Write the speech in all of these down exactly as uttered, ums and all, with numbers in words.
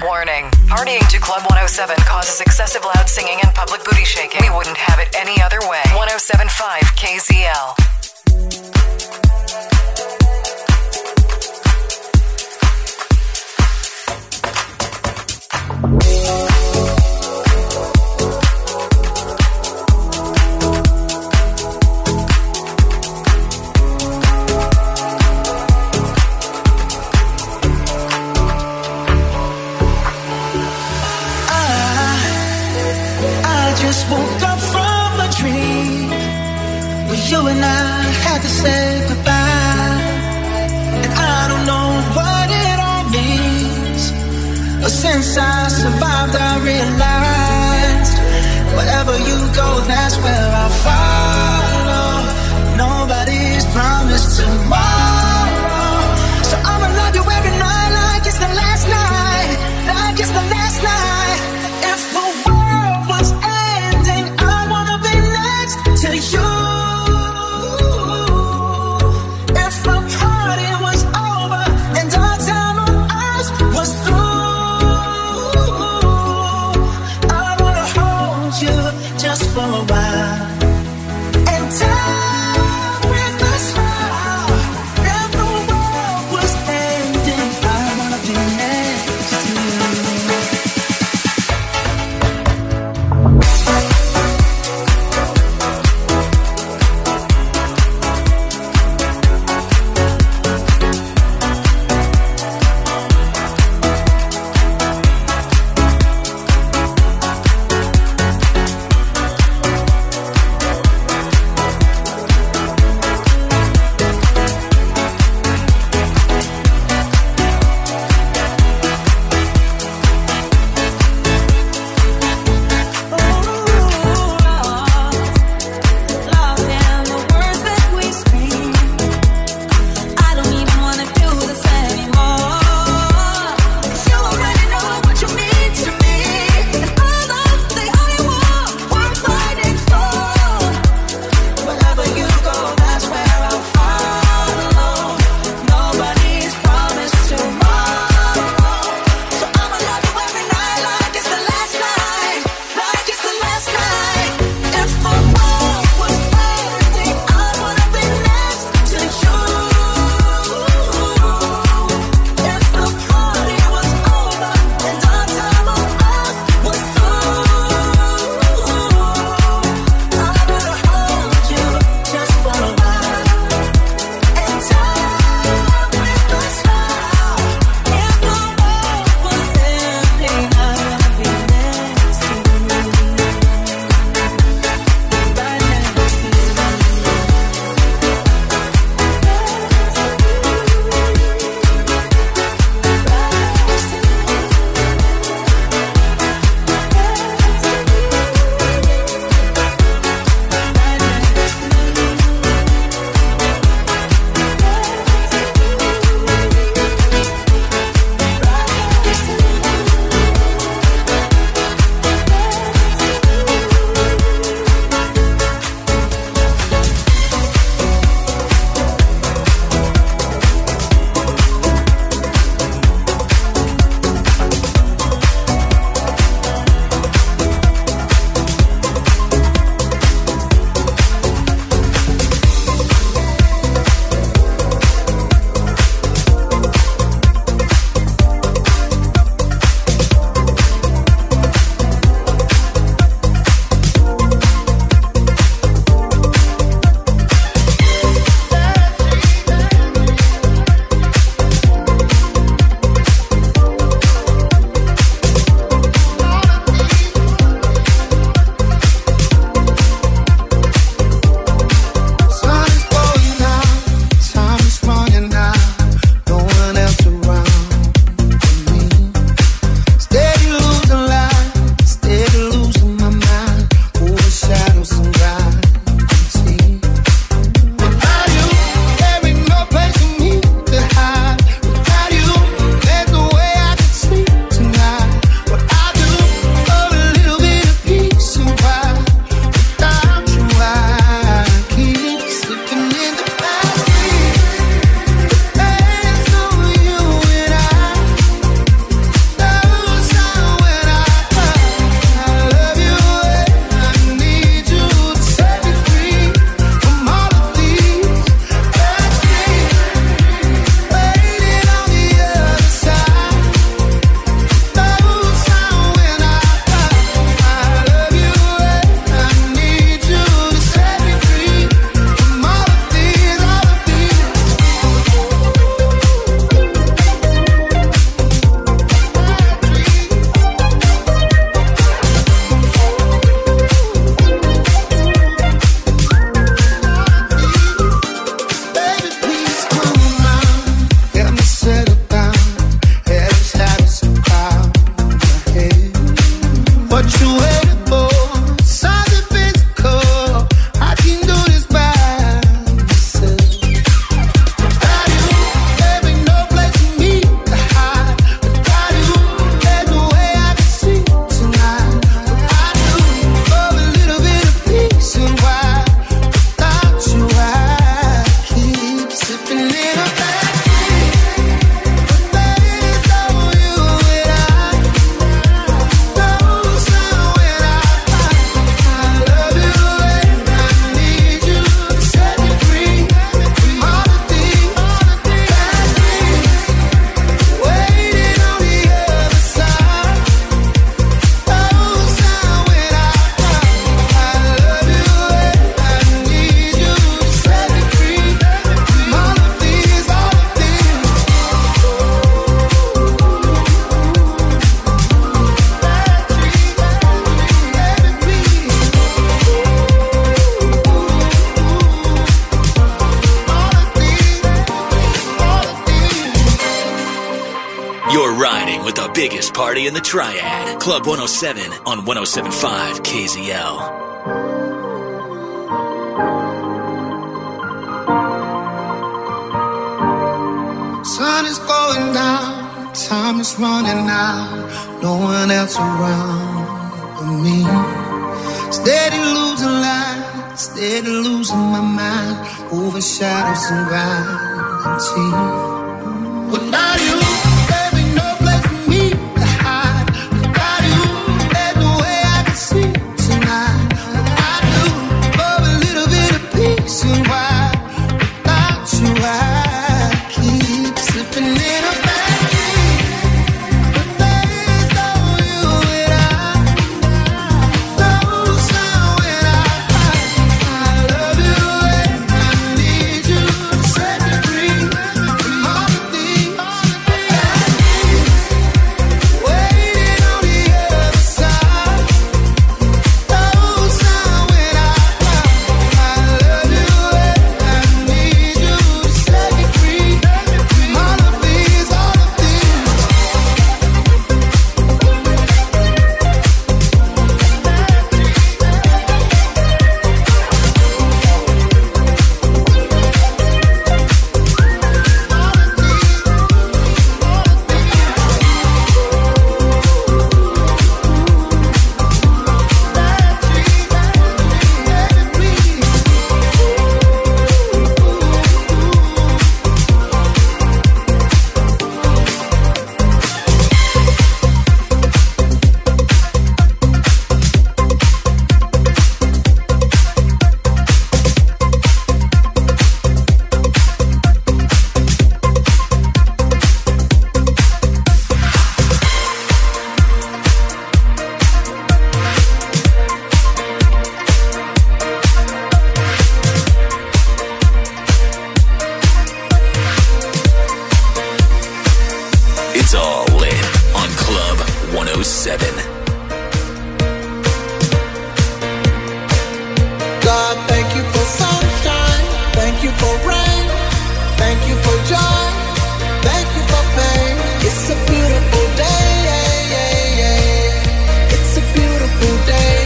Warning. Partying to Club one oh seven causes excessive loud singing and public booty shaking. We wouldn't have it any other way. one oh seven point five K Z L. Woke up from a dream where you and I had to say goodbye, and I don't know what it all means, but since I survived I realized wherever you go, that's where I'll follow. Nobody's promised tomorrow, so I'ma love you every night like it's the last night, like it's the last night. If the world was to you, if the party was over and our time on earth was through, I wanna hold you just for a while and die with a smile. If the world was ending, I wanna be next to you. party in the Triad. Club one oh seven on one oh seven point five K Z L. Sun is going down, time is running out, no one else around but me. Steady losing light, steady losing my mind, over shadows and gravity. Without you, there ain't no place for me to hide. Without you, there's no way I can sleep tonight. I do for a little bit of peace and quiet. Without you, I keep slipping in a bad dream. But there's no you and I. No sound when I, I love you and I need you to set me free from all the things that waiting on the other side. No sound when I, I love you and I need you to set me free from all of these, all of these. It's all lit on Club one oh seven. God, thank you for sunshine, thank you for rain, thank you for joy, thank you for pain. It's a beautiful day, yeah, yeah, yeah. It's a beautiful day,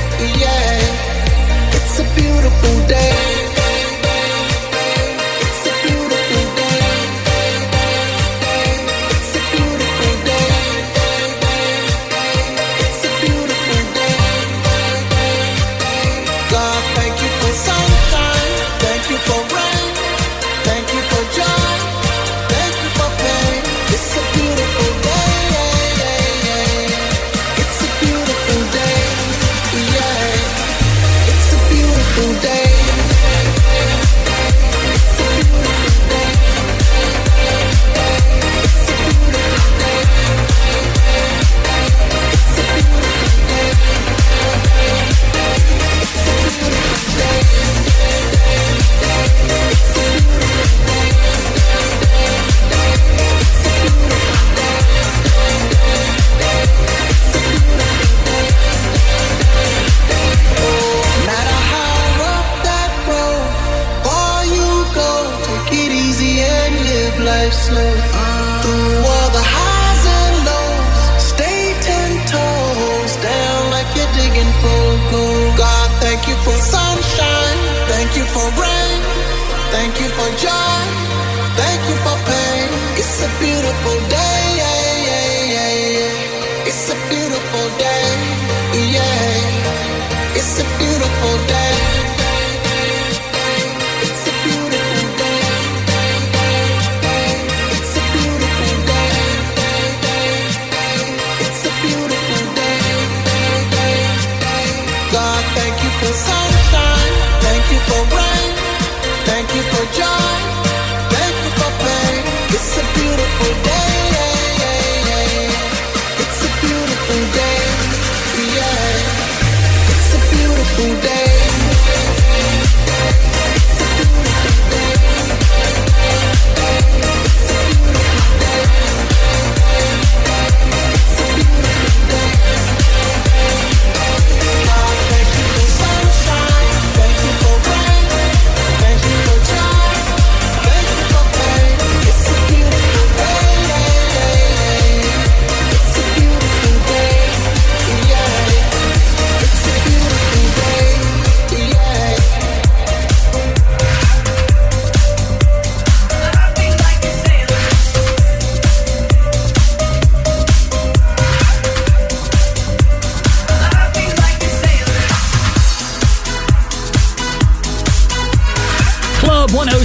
yeah. It's a beautiful day. It's a beautiful day. It's a beautiful day. It's a beautiful day. God, thank you for sunshine, thank you for rain, thank you for joy, thank you for pain. It's a beautiful day, yeah, yeah, yeah. It's a beautiful day, yeah. It's a beautiful day. It's a beautiful day. It's a beautiful day. It's a beautiful day. It's a beautiful day. No matter how rough that road, far you go, take it easy and live life slow. Through all the highs and lows, stay ten toes down like you're digging for gold. God, thank you for sunshine, thank you for rain, thank you for joy, thank you for pain. It's a beautiful day, yeah, yeah, yeah, yeah. It's a beautiful day, yeah. It's a beautiful day. It's a beautiful day. It's a beautiful day. It's a beautiful day. God, thank you for sunshine, thank you for rain, thank you for joy, thank you for pain. It's a beautiful day, yeah, yeah, yeah. It's a beautiful day, yeah. It's a beautiful day. It's a beautiful day. It's a beautiful day. It's a beautiful day. God, thank you for sunshine, thank you for rain, thank you for joy, thank you for pain. It's a beautiful day, yeah, yeah, yeah. It's a beautiful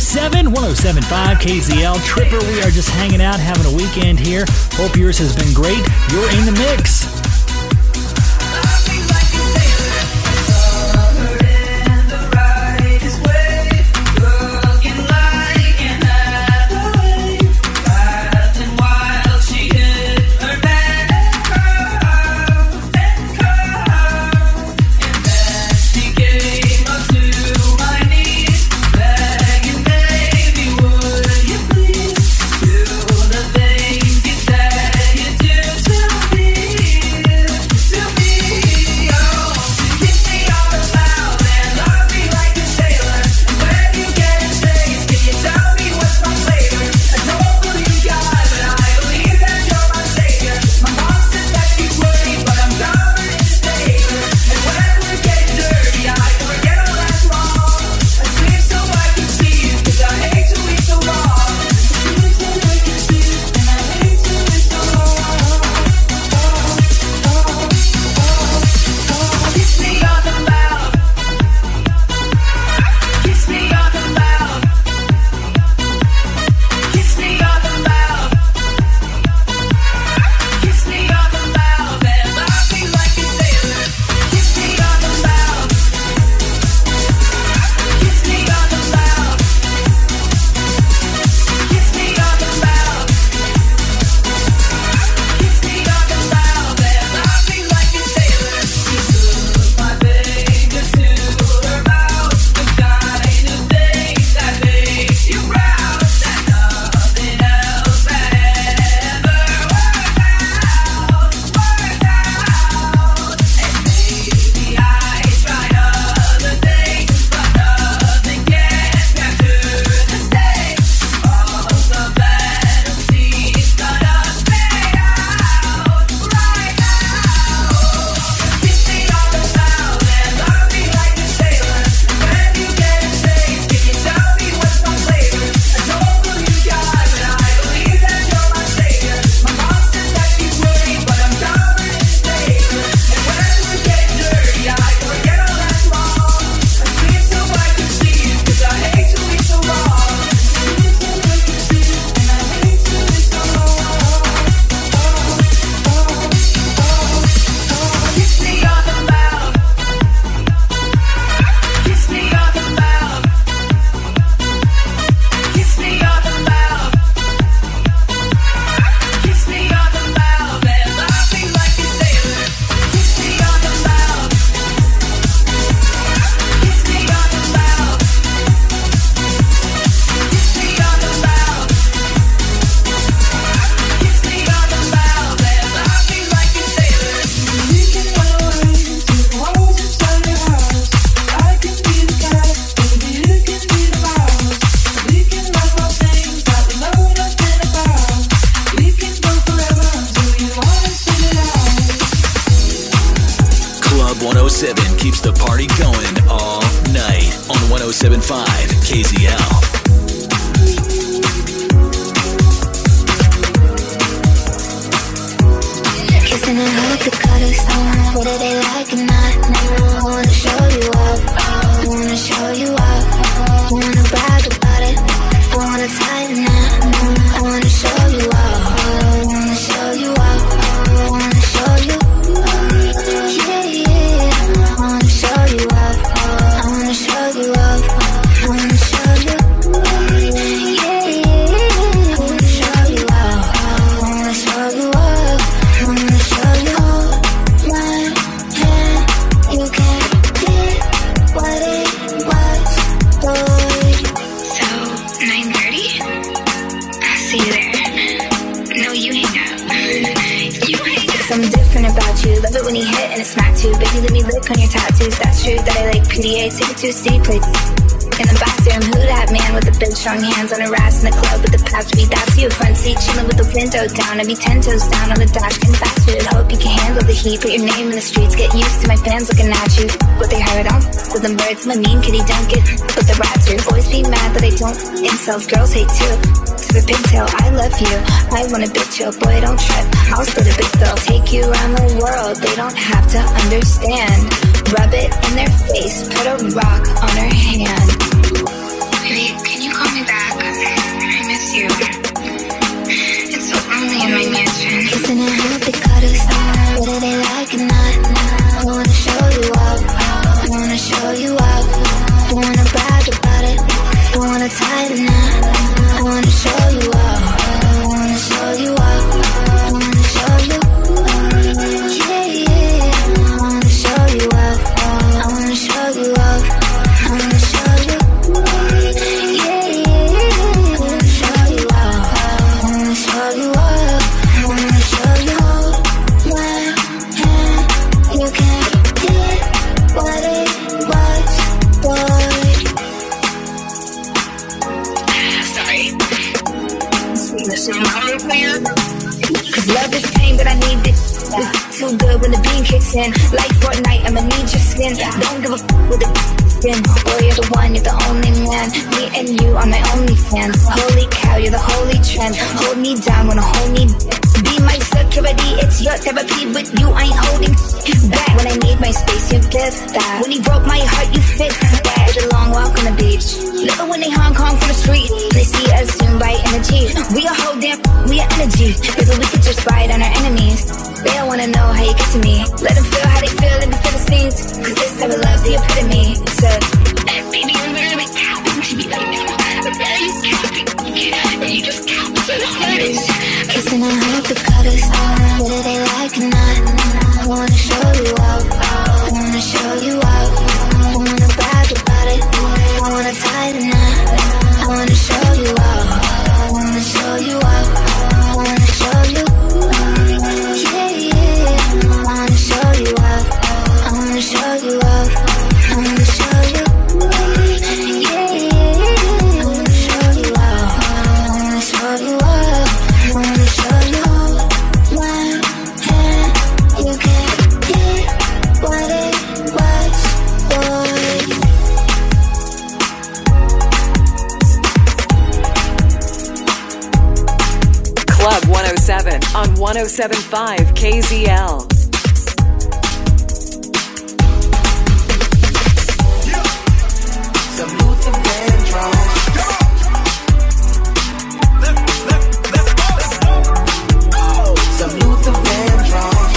seven, one oh seven point five K Z L. Tripper, we are just hanging out, having a weekend here. Hope yours has been great. You're in the mix. one oh seven keeps the party going all night on one oh seven point five K Z L. Kissing and hope the cutters, whether they like it or not. I wanna show you up, I wanna show you up. I wanna brag about it, I wanna tighten up. I wanna show you up, I wanna show you up. I wanna show you, yeah, yeah. I wanna show you up, I wanna show you up. I wanna show you, yeah, yeah. I wanna show you up, I wanna show you up. I wanna show you one hand, you can't get what it was, boy. So, nine thirty? I'll see you there. No, you hang up. You hang up. Something different about you. Love it when you hit and it smack too. Baby, let me lick on your tattoos. That's true that I like P D A. Take it to a C, play in the bathroom. Who that man with the big strong hands on her ass in the club with the past beat? That's you. Front seat chilling with the window down. I be ten toes down on the dash, getting fast food. Hope you can handle the heat. Put your name in the streets. Get used to my fans looking at you. What they heard on with them birds. My mean kitty don't get with the rats. Boys be mad that I don't. Incels, girls hate too. To the pigtail, I love you. I wanna bitch you, boy, don't trip. I'll split a big bill. Take you around the world. They don't have to understand. Rub it in their face. Put a rock on her hand. Baby, can you call me We f too good when the beam kicks in. Like Fortnite, I'ma need your skin. Don't give a f with the skin. Boy, you're the one, you're the only man. Me and you are my only fans. Holy cow, you're the holy trend. Hold me down, wanna hold me be my security, it's your therapy, but you ain't holding back. When I need my space, you give that. When you broke my heart, you fixed that. Did a long walk on the beach. Little when they Hong Kong from the street. They see us zoom by energy. We a whole damn, we are energy. Baby, we could just ride on our enemies. They don't wanna know how you get to me. Let them feel how they feel in the Philistines. Cause this type of love's the epitome. It's a baby, you're literally counting to me right now. You counting, you just count so hard. Kissing on hope the cutters, whether they like or not. I wanna show you out, I wanna show you out. I wanna brag about it, I wanna tie the knot. I wanna show you out, I wanna show you out. I wanna show you, yeah, yeah. I wanna show you out, I wanna show you out. I wanna show you, yeah, yeah. I wanna show you out, I wanna show you out. I wanna show you one hand, you can't get what it was, boy. Club one oh seven on one oh seven point five K Z L. Some Luther Vandross. Some Luther Vandross.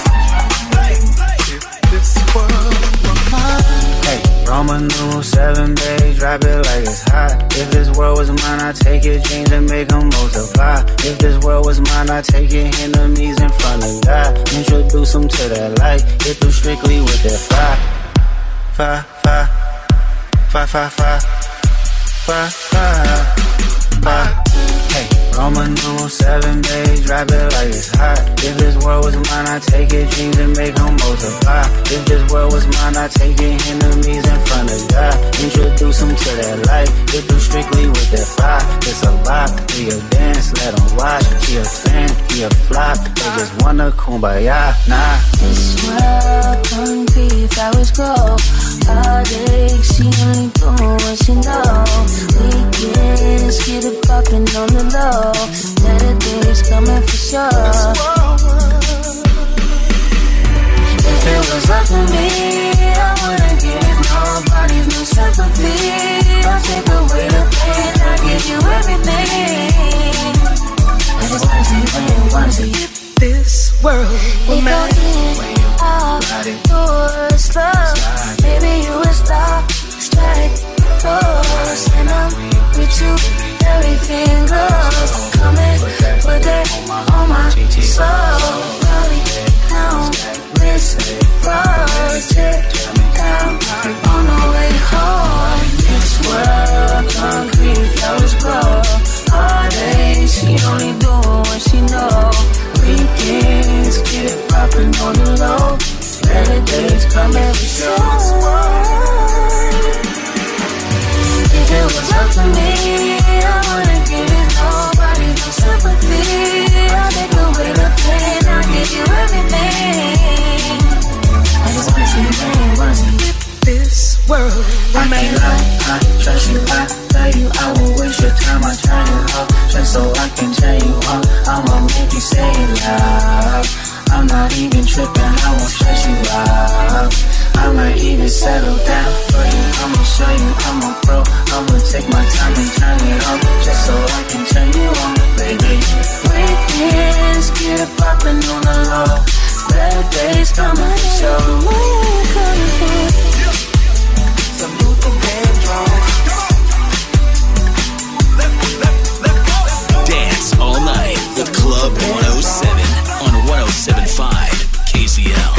If this world were mine. Hey, Roman numeral seven, babe, drop it like it's hot. If this world was mine, I'd take your dreams and make them multiply. If this world was mine, I'd take your enemies in front of God. Introduce them to that light. Hit them strictly with that fire. Fire, fire. Fire, fire, fire. Fire, fire. Fire. Hey, Roman numeral seven, babe, drop it like it's hot. If this world was mine, I'd take your dreams and make them multiply. If this world was mine, I'd take your enemies in front of God. Introduce them to that light. Hit them strictly with that fire. It's a rock, he a dance, let them watch. He a fan, he a flop. They just wanna kumbaya, nah. This world concrete, flowers grow. All day, she only doing what she know. Weekends, get it poppin' on the low. Better days coming for sure. If it was up to me, I wouldn't give nobody no sympathy. I'll take away the pain, I'll give you everything. I just wanna see you when you wanna see you. This world will matter. Outdoors slow. Maybe you would stop, strike, pose. And I'm with you, everything goes. Come and put that on my soul. Rolling down, wrist, froze. Tip down, on the way home. This world, concrete, flowers grow. All day, she only doing what she know. Weekends, get it poppin' on the low. Better days coming for sure. If it was up to me, I wouldn't give it nobody no sympathy. I'll take away the pain, I'll give you everything. I just wanna see you, man, wanna see you. This world, I can't lie, I trust you, I tell you I won't waste your time, I turn you up just so I can turn you on. I'ma make you say it loud. I'm not even tripping, I won't stress you out. I might even settle down for you. I'ma show you I'm a pro. I'ma take my time and turn it up just so I can turn you on, baby. Weekends, get it poppin' on the low. Better days coming for sure. Where you coming from? some Luther Vandross. Dance all night with Club one oh seven on one oh seven point five K Z L.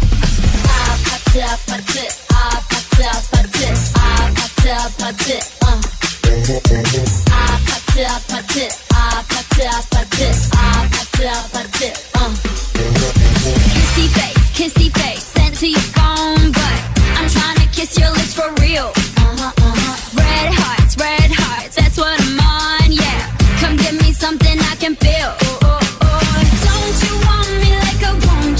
Kissy face, kissy face, sent to your phone, but I'm trying to kiss your lips for real. Uh-huh, uh-huh. Red hearts, red hearts, that's what I'm on, yeah. Come give me something I can feel. Oh, oh, oh. Don't you want me like I want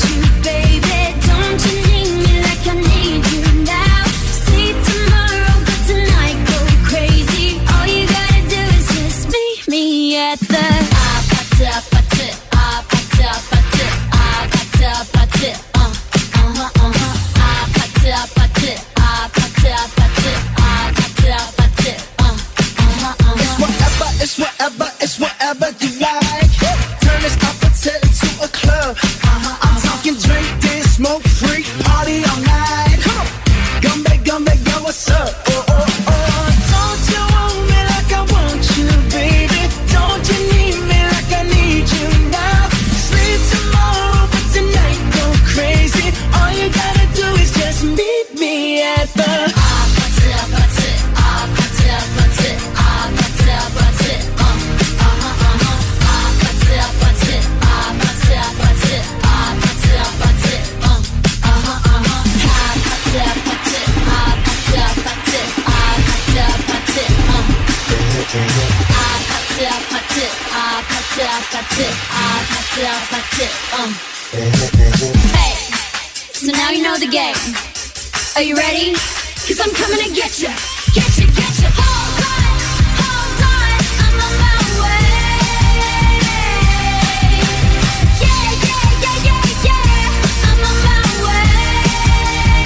smoke free, party all night. Come on. Gumbe, gumbe, yo, what's up? Oh, oh, oh. Don't you want me like I want you, baby? Don't you need me like I need you now? Sleep tomorrow, but tonight go crazy. All you gotta do is just meet me at the Hey, so now you know the game. Are you ready? Cause I'm coming to get you. Get you, get you. Hold on, hold on, I'm on my way. Yeah, yeah, yeah, yeah, yeah, I'm on my way.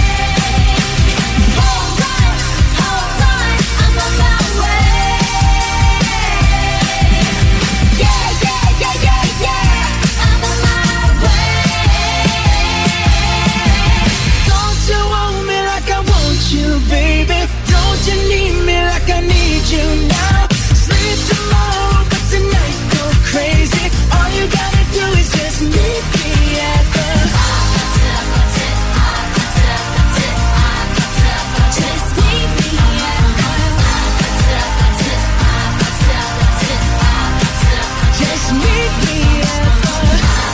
Hold on, hold on, I'm on my way. Yeah, yeah, yeah, yeah, yeah, I'm on my way. Don't you want me like I want you, baby? Don't you need me like I need you now? Sleep tomorrow, but tonight go crazy. All you gotta do is just meet me at the Just meet me at Just meet me at the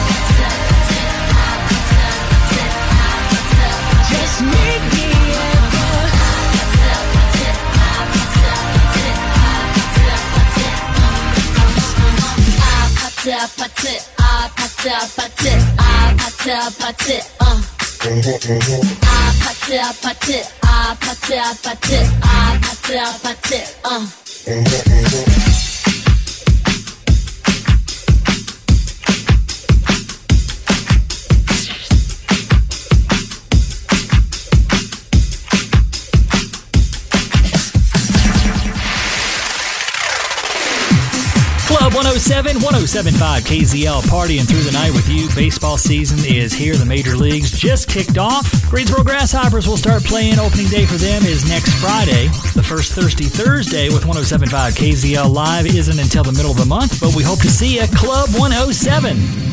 Just meet me at the I put it, I put it, I put it, I put it, I put it, uh. I put it, I put it, I put it, I put it, I put it, I put it, uh. Club one oh seven, one oh seven point five K Z L, partying through the night with you. Baseball season is here. The major leagues just kicked off. Greensboro Grasshoppers will start playing. Opening day for them is next Friday. The first Thirsty Thursday with one oh seven point five K Z L Live isn't until the middle of the month, but we hope to see you. Club one oh seven.